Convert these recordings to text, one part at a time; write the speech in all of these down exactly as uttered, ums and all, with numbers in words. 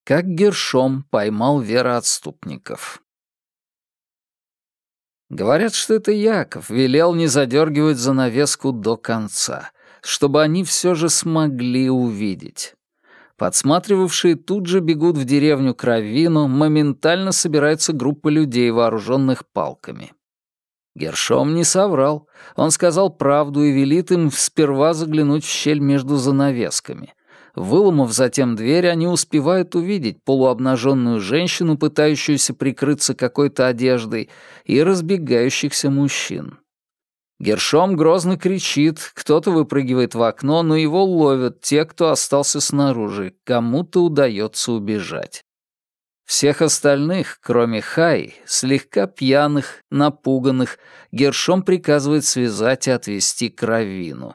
Как Гершом поймал вероотступников. Говорят, что это Яков велел не задергивать занавеску до конца, чтобы они все же смогли увидеть. Подсматривавшие тут же бегут в деревню к раввину, моментально собирается группа людей, вооруженных палками. Гершом не соврал. Он сказал правду и велит им сперва заглянуть в щель между занавесками. Выломав затем дверь, они успевают увидеть полуобнаженную женщину, пытающуюся прикрыться какой-то одеждой, и разбегающихся мужчин. Гершом грозно кричит, кто-то выпрыгивает в окно, но его ловят те, кто остался снаружи, кому-то удается убежать. Всех остальных, кроме Хай, слегка пьяных, напуганных, Гершом приказывает связать и отвезти к раввину.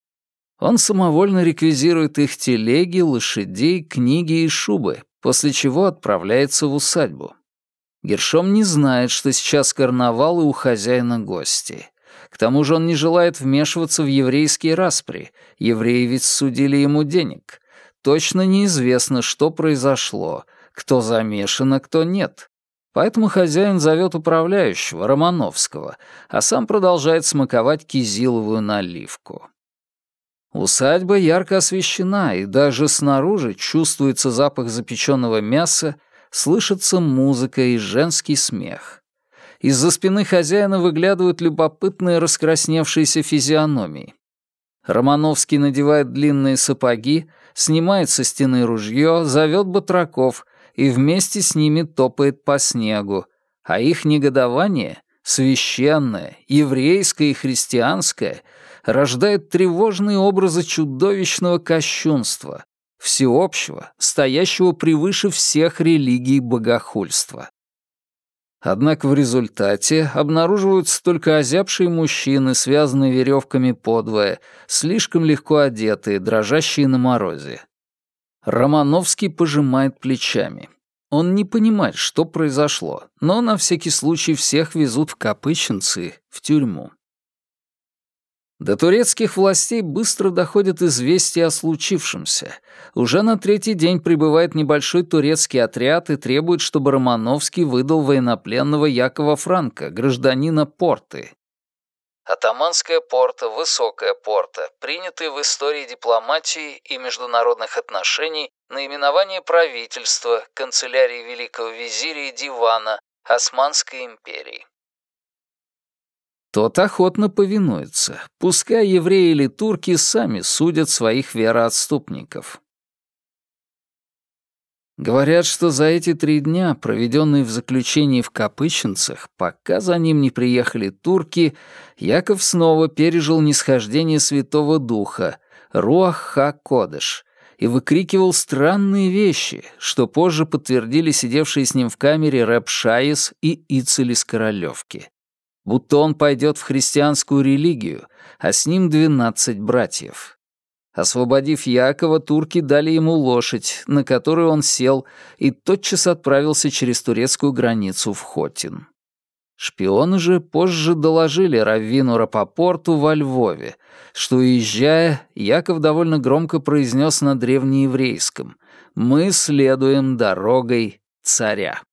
Он самовольно реквизирует их телеги, лошадей, книги и шубы, после чего отправляется в усадьбу. Гершом не знает, что сейчас карнавал и у хозяина гости. К тому же он не желает вмешиваться в еврейские распри, евреи ведь судили ему денег. Точно неизвестно, что произошло, кто замешан, а кто нет. Поэтому хозяин зовет управляющего, Романовского, а сам продолжает смаковать кизиловую наливку. Усадьба ярко освещена, и даже снаружи чувствуется запах запеченного мяса, слышится музыка и женский смех. Из-за спины хозяина выглядывают любопытные раскрасневшиеся физиономии. Романовский надевает длинные сапоги, снимает со стены ружье, зовет батраков и вместе с ними топает по снегу, а их негодование, священное, еврейское и христианское, рождает тревожные образы чудовищного кощунства, всеобщего, стоящего превыше всех религий богохульства. Однако в результате обнаруживаются только озябшие мужчины, связанные веревками подвое, слишком легко одетые, дрожащие на морозе. Романовский пожимает плечами. Он не понимает, что произошло, но на всякий случай всех везут в Копычинцы, в тюрьму. До турецких властей быстро доходят известия о случившемся. Уже на третий день прибывает небольшой турецкий отряд и требует, чтобы Романовский выдал военнопленного Якова Франка, гражданина Порты. Атаманская порта, высокая порта, принятые в истории дипломатии и международных отношений наименование правительства, канцелярии великого визиря и дивана Османской империи. Тот охотно повинуется, пускай евреи или турки сами судят своих вероотступников. Говорят, что за эти три дня, проведенные в заключении в Копычинцах, пока за ним не приехали турки, Яков снова пережил нисхождение Святого Духа, Руах ха-Кодеш, и выкрикивал странные вещи, что позже подтвердили сидевшие с ним в камере рэб Шайес и Ицель из Королевки. Будто он пойдет в христианскую религию, а с ним двенадцать братьев. Освободив Якова, турки дали ему лошадь, на которую он сел, и тотчас отправился через турецкую границу в Хотин. Шпионы же позже доложили раввину Рапопорту во Львове, что, уезжая, Яков довольно громко произнес на древнееврейском: «Мы следуем дорогой царя».